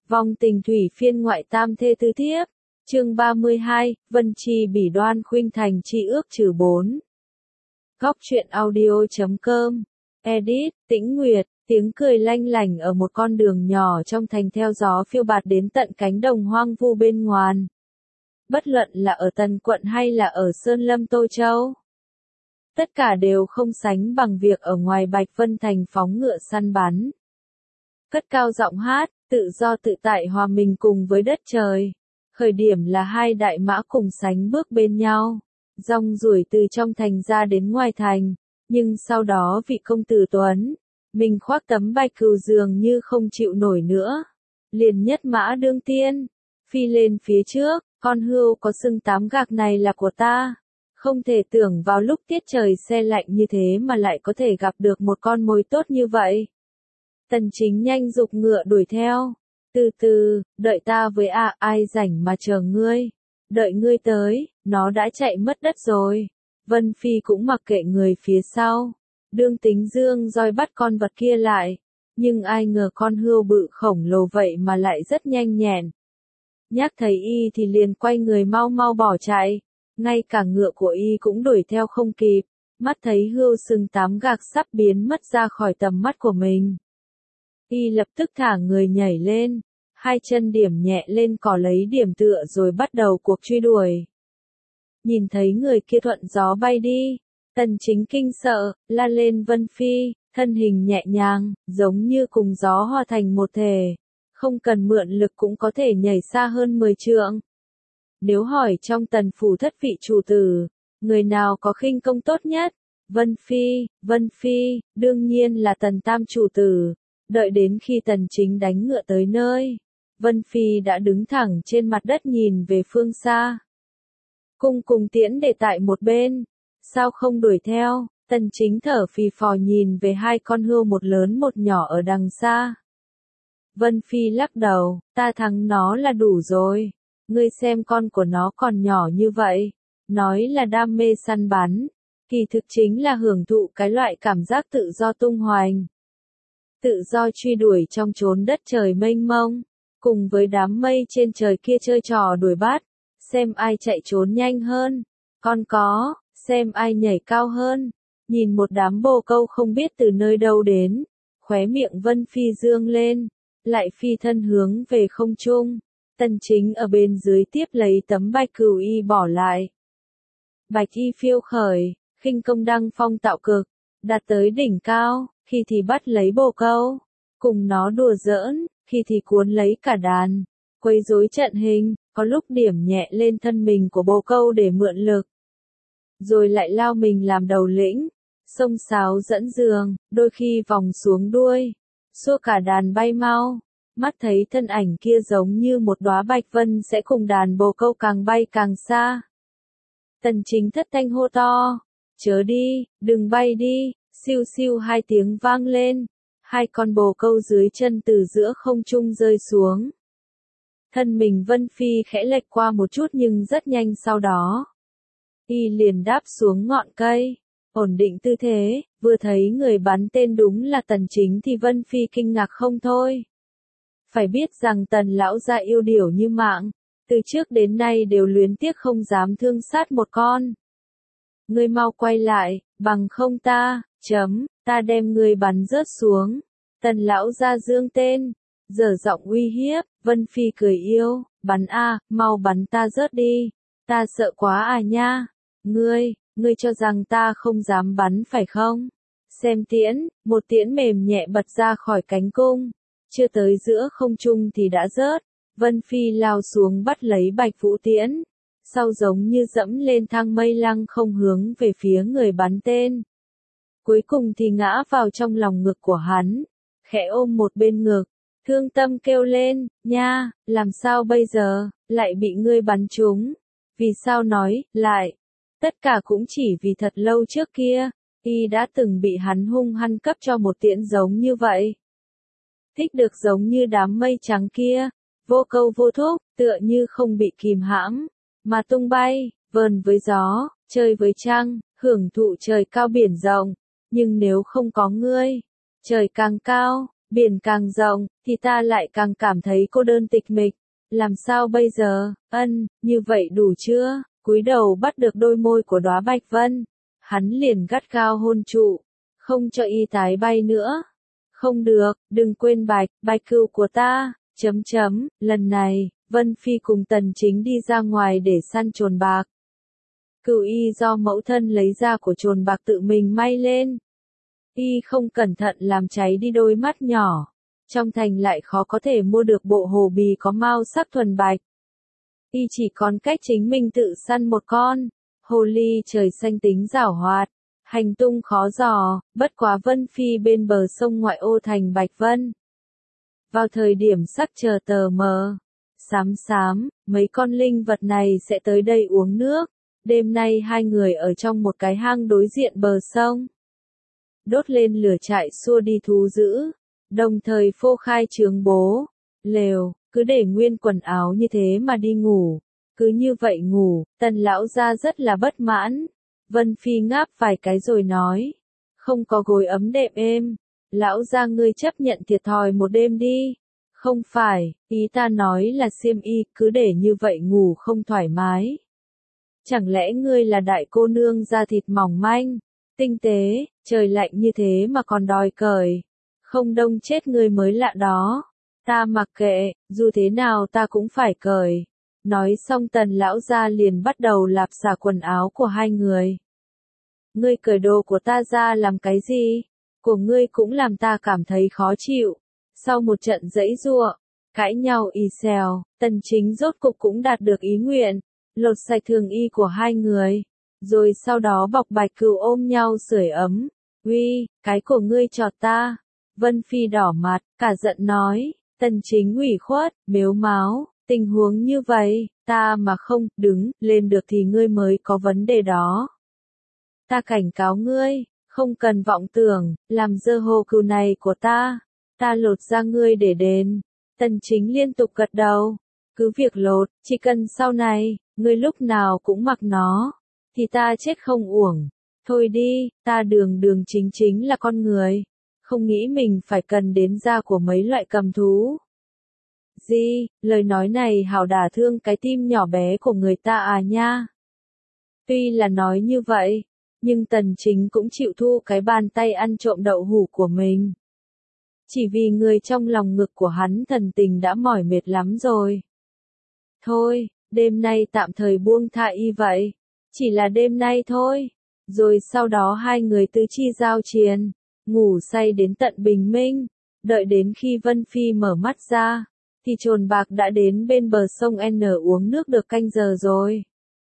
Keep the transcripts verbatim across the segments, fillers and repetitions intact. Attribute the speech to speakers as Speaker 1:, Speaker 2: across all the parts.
Speaker 1: Vong tình thủy phiên ngoại tam thê tứ thiếp. Chương ba mươi hai, Vân Chi bỉ đoan khuynh thành chi ước trừ bốn. Góc truyện audio chấm com. Edit, Tĩnh Nguyệt, tiếng cười lanh lảnh ở một con đường nhỏ trong thành theo gió phiêu bạt đến tận cánh đồng hoang vu bên ngoàn. Bất luận là ở Tần quận hay là ở Sơn Lâm Tô Châu, tất cả đều không sánh bằng việc ở ngoài Bạch Vân thành phóng ngựa săn bắn. Cất cao giọng hát, tự do tự tại hòa mình cùng với đất trời. Khởi điểm là hai đại mã cùng sánh bước bên nhau, rong ruổi từ trong thành ra đến ngoài thành, nhưng sau đó vị công tử Tuấn, mình khoác tấm bạch cừu dường như không chịu nổi nữa, liền nhất mã đương tiên, phi lên phía trước, con hươu có sừng tám gạc này là của ta. Không thể tưởng vào lúc tiết trời se lạnh như thế mà lại có thể gặp được một con mồi tốt như vậy. Tần Chính nhanh giục ngựa đuổi theo. Từ từ, đợi ta với à, ai rảnh mà chờ ngươi. Đợi ngươi tới, nó đã chạy mất đất rồi. Vân Phi cũng mặc kệ người phía sau. Đương tính dương roi bắt con vật kia lại. Nhưng ai ngờ con hươu bự khổng lồ vậy mà lại rất nhanh nhẹn. Nhắc thấy y thì liền quay người mau mau bỏ chạy. Ngay cả ngựa của y cũng đuổi theo không kịp. Mắt thấy hươu sừng tám gạc sắp biến mất ra khỏi tầm mắt của mình. Y lập tức thả người nhảy lên, hai chân điểm nhẹ lên cỏ lấy điểm tựa rồi bắt đầu cuộc truy đuổi. Nhìn thấy người kia thuận gió bay đi, Tần Chính kinh sợ, la lên Vân Phi, thân hình nhẹ nhàng, giống như cùng gió hòa thành một thể, không cần mượn lực cũng có thể nhảy xa hơn mười trượng. Nếu hỏi trong Tần phủ thất vị chủ tử, người nào có khinh công tốt nhất? Vân Phi, Vân Phi, đương nhiên là Tần Tam chủ tử. Đợi đến khi Tần Chính đánh ngựa tới nơi, Vân Phi đã đứng thẳng trên mặt đất nhìn về phương xa. Cung cùng tiễn để tại một bên, sao không đuổi theo? Tần Chính thở phì phò nhìn về hai con hươu một lớn một nhỏ ở đằng xa. Vân Phi lắc đầu, ta thắng nó là đủ rồi, ngươi xem con của nó còn nhỏ như vậy, nói là đam mê săn bắn, kỳ thực chính là hưởng thụ cái loại cảm giác tự do tung hoành. Tự do truy đuổi trong chốn đất trời mênh mông, cùng với đám mây trên trời kia chơi trò đuổi bắt, xem ai chạy trốn nhanh hơn, còn có, xem ai nhảy cao hơn, nhìn một đám bồ câu không biết từ nơi đâu đến, khóe miệng Vân Phi dương lên, lại phi thân hướng về không trung, Tần Chính ở bên dưới tiếp lấy tấm bạch cừu y bỏ lại. Bạch y phiêu khởi, khinh công đăng phong tạo cực, đạt tới đỉnh cao. Khi thì bắt lấy bồ câu, cùng nó đùa giỡn, khi thì cuốn lấy cả đàn, quấy rối trận hình, có lúc điểm nhẹ lên thân mình của bồ câu để mượn lực. Rồi lại lao mình làm đầu lĩnh, xông xáo dẫn giường, đôi khi vòng xuống đuôi, xua cả đàn bay mau, mắt thấy thân ảnh kia giống như một đóa bạch vân sẽ cùng đàn bồ câu càng bay càng xa. Tần Chính thất thanh hô to, chớ đi, đừng bay đi. Siêu siêu hai tiếng vang lên, hai con bồ câu dưới chân từ giữa không trung rơi xuống. Thân mình Vân Phi khẽ lệch qua một chút nhưng rất nhanh sau đó. Y liền đáp xuống ngọn cây, ổn định tư thế, vừa thấy người bắn tên đúng là Tần Chính thì Vân Phi kinh ngạc không thôi. Phải biết rằng Tần lão gia yêu điểu như mạng, từ trước đến nay đều luyến tiếc không dám thương sát một con. Ngươi mau quay lại, bằng không ta, chấm, ta đem ngươi bắn rớt xuống. Tần lão gia dương tên, dở giọng uy hiếp, Vân Phi cười yêu, bắn a, mau bắn ta rớt đi, ta sợ quá à nha, ngươi, ngươi cho rằng ta không dám bắn phải không? Xem tiễn, một tiễn mềm nhẹ bật ra khỏi cánh cung, chưa tới giữa không trung thì đã rớt, Vân Phi lao xuống bắt lấy bạch vũ tiễn. Sau giống như dẫm lên thang mây lăng không hướng về phía người bắn tên. Cuối cùng thì ngã vào trong lòng ngực của hắn, khẽ ôm một bên ngực, thương tâm kêu lên, nha, làm sao bây giờ, lại bị ngươi bắn trúng, vì sao nói, lại, tất cả cũng chỉ vì thật lâu trước kia, y đã từng bị hắn hung hăng cấp cho một tiễn giống như vậy. Thích được giống như đám mây trắng kia, vô câu vô thúc, tựa như không bị kìm hãm. Mà tung bay, vờn với gió, chơi với trăng, hưởng thụ trời cao biển rộng, nhưng nếu không có ngươi, trời càng cao, Biển càng rộng, thì ta lại càng cảm thấy cô đơn tịch mịch. Làm sao bây giờ? Ân, như vậy đủ chưa? Cúi đầu bắt được đôi môi của Đóa Bạch Vân. Hắn liền gắt gao hôn trụ. Không cho y tái bay nữa. Không được, đừng quên bạch, bạch cừu của ta. Chấm chấm, lần này, Vân Phi cùng Tần Chính đi ra ngoài để săn trồn bạc. Cừu y do mẫu thân lấy ra của trồn bạc tự mình may lên. Y không cẩn thận làm cháy đi đôi mắt nhỏ. Trong thành lại khó có thể mua được bộ hồ bì có mao sắc thuần bạch. Y chỉ còn cách chính mình tự săn một con. Hồ ly trời xanh tính giảo hoạt. Hành tung khó dò, bất quá Vân Phi bên bờ sông ngoại ô thành Bạch Vân. Vào thời điểm sắc chờ tờ mờ, xám xám, mấy con linh vật này sẽ tới đây uống nước. Đêm nay hai người ở trong một cái hang đối diện bờ sông. Đốt lên lửa trại xua đi thú dữ, đồng thời phô khai trướng bố, lều, cứ để nguyên quần áo như thế mà đi ngủ. Cứ như vậy ngủ, Tần lão gia rất là bất mãn. Vân Phi ngáp vài cái rồi nói, không có gối ấm đệm êm, lão gia ngươi chấp nhận thiệt thòi một đêm đi. Không phải, ý ta nói là xiêm y, cứ để như vậy ngủ không thoải mái. Chẳng lẽ ngươi là đại cô nương da thịt mỏng manh, tinh tế, trời lạnh như thế mà còn đòi cởi. Không đông chết ngươi mới lạ đó. Ta mặc kệ, dù thế nào ta cũng phải cởi. Nói xong Tần lão gia liền bắt đầu lạp xả quần áo của hai người. Ngươi cởi đồ của ta ra làm cái gì? Của ngươi cũng làm ta cảm thấy khó chịu. Sau một trận giãy giụa, cãi nhau ì xèo, Tần Chính rốt cục cũng đạt được ý nguyện, lột sạch thường y của hai người, rồi sau đó bọc Bạch Cừu ôm nhau sưởi ấm. Uy, cái của ngươi chọt ta. Vân Phi đỏ mặt, cả giận nói, Tần Chính ủy khuất, mếu máo, tình huống như vậy, ta mà không đứng lên được thì ngươi mới có vấn đề đó. Ta cảnh cáo ngươi, không cần vọng tưởng, làm dơ hồ cừu này của ta, ta lột ra ngươi để đền. Tần Chính liên tục gật đầu, cứ việc lột, chỉ cần sau này, ngươi lúc nào cũng mặc nó, thì ta chết không uổng. Thôi đi, ta đường đường chính chính là con người, không nghĩ mình phải cần đến da của mấy loại cầm thú. Gì, lời nói này hảo đả thương cái tim nhỏ bé của người ta à nha. Tuy là nói như vậy, nhưng Tần Chính cũng chịu thu cái bàn tay ăn trộm đậu hũ của mình. Chỉ vì người trong lòng ngực của hắn thần tình đã mỏi mệt lắm rồi. Thôi, đêm nay tạm thời buông tha y vậy. Chỉ là đêm nay thôi. Rồi sau đó hai người tứ chi giao chiến, ngủ say đến tận bình minh. Đợi đến khi Vân Phi mở mắt ra, thì trồn bạc đã đến bên bờ sông N uống nước được canh giờ rồi.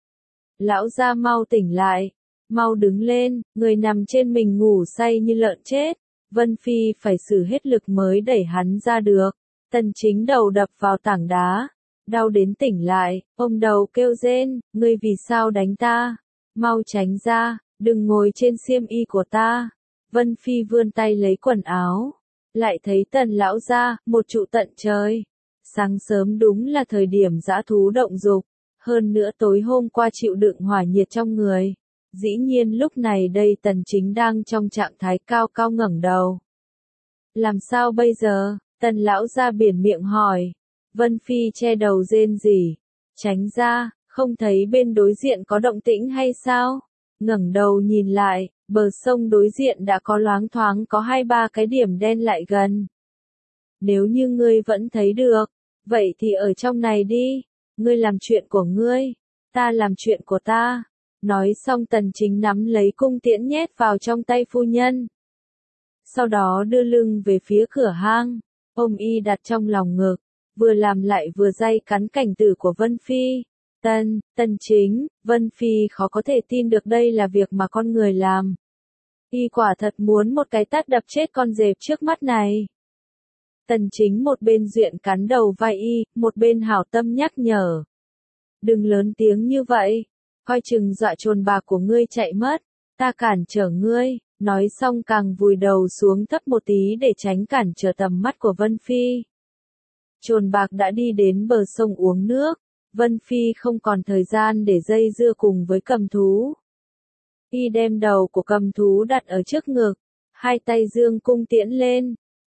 Speaker 1: Lão gia mau tỉnh lại, mau đứng lên, người nằm trên mình ngủ say như lợn chết. Vân Phi phải sử hết lực mới đẩy hắn ra được. Tần Chính đầu đập vào tảng đá, đau đến tỉnh lại, ôm đầu kêu rên, ngươi vì sao đánh ta? Mau tránh ra, đừng ngồi trên xiêm y của ta. Vân Phi vươn tay lấy quần áo, lại thấy Tần lão gia, một trụ tận trời. Sáng sớm đúng là thời điểm dã thú động dục, hơn nữa tối hôm qua chịu đựng hỏa nhiệt trong người. Dĩ nhiên lúc này đây Tần Chính đang trong trạng thái cao cao ngẩng đầu. Làm sao bây giờ? Tần lão gia biển miệng hỏi. Vân Phi che đầu rên rỉ. Tránh ra, không thấy bên đối diện có động tĩnh hay sao? Ngẩng đầu nhìn lại, bờ sông đối diện đã có loáng thoáng có hai ba cái điểm đen lại gần. Nếu như ngươi vẫn thấy được, vậy thì ở trong này đi. Ngươi làm chuyện của ngươi, ta làm chuyện của ta. Nói xong Tần Chính nắm lấy cung tiễn nhét vào trong tay phu nhân. Sau đó đưa lưng về phía cửa hang, ôm y đặt trong lòng ngực, vừa làm lại vừa day cắn cảnh tử của Vân Phi. Tần, Tần Chính, Vân Phi khó có thể tin được đây là việc mà con người làm. Y quả thật muốn một cái tát đập chết con dẹp trước mắt này. Tần Chính một bên duyện cắn đầu vai y, một bên hảo tâm nhắc nhở. Đừng lớn tiếng như vậy, coi chừng dọa trồn bạc của ngươi chạy mất, ta cản trở ngươi. Nói xong càng vùi đầu xuống thấp một tí để tránh cản trở tầm mắt của Vân Phi. Trồn bạc đã đi đến bờ sông uống nước, Vân Phi không còn thời gian để dây dưa cùng với cầm thú. Y đem đầu của cầm thú đặt ở trước ngực, hai tay dương cung tiễn lên,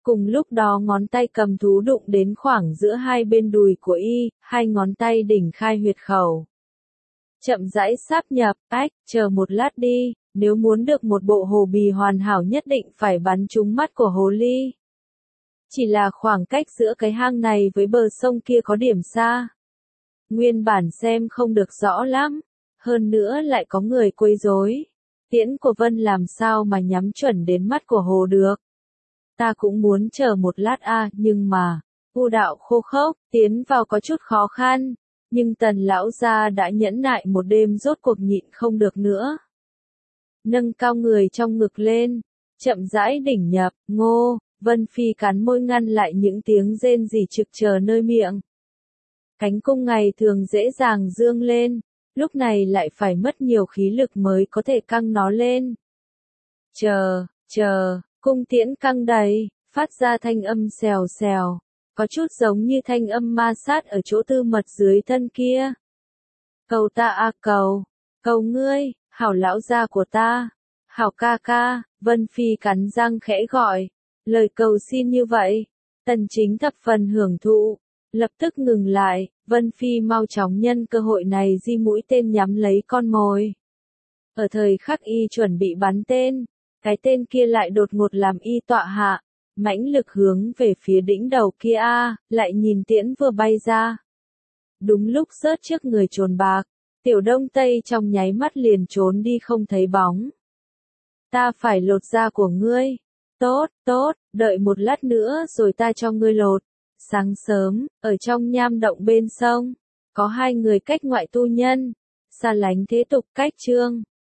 Speaker 1: Cùng lúc đó ngón tay cầm thú đụng đến khoảng giữa hai bên đùi của y, hai ngón tay đỉnh khai huyệt khẩu. Chậm rãi sáp nhập, ách, chờ một lát đi, nếu muốn được một bộ hồ bì hoàn hảo nhất định phải bắn trúng mắt của hồ ly. Chỉ là khoảng cách giữa cái hang này với bờ sông kia có điểm xa. Nguyên bản xem không được rõ lắm, hơn nữa lại có người quấy rối. Tiễn của Vân làm sao mà nhắm chuẩn đến mắt của hồ được. Ta cũng muốn chờ một lát a, à, nhưng mà, u đạo khô khốc, tiến vào có chút khó khăn, nhưng Tần lão gia đã nhẫn nại một đêm rốt cuộc nhịn không được nữa. Nâng cao người trong ngực lên, chậm rãi đỉnh nhập, ngô, Vân Phi cắn môi ngăn lại những tiếng rên rỉ trực chờ nơi miệng. Cánh cung ngày thường dễ dàng dương lên, lúc này lại phải mất nhiều khí lực mới có thể căng nó lên. Chờ, chờ, cung tiễn căng đầy, phát ra thanh âm xèo xèo, có chút giống như thanh âm ma sát ở chỗ tư mật dưới thân kia. Cầu ta a à cầu, cầu ngươi, hảo lão gia của ta, hảo ca ca, Vân Phi cắn răng khẽ gọi, lời cầu xin như vậy, Tần Chính thập phần hưởng thụ, lập tức ngừng lại, Vân Phi mau chóng nhân cơ hội này di mũi tên nhắm lấy con mồi. Ở thời khắc y chuẩn bị bắn tên, cái tên kia lại đột ngột làm y tọa hạ, mãnh lực hướng về phía đỉnh đầu kia a, lại nhìn tiễn vừa bay ra. Đúng lúc rớt trước người trồn bạc, Tiểu Đông Tây trong nháy mắt liền trốn đi không thấy bóng. Ta phải lột da của ngươi. Tốt, tốt, đợi một lát nữa rồi ta cho ngươi lột. Sáng sớm, ở trong nham động bên sông, có hai người cách ngoại tu nhân, xa lánh thế tục cách trương.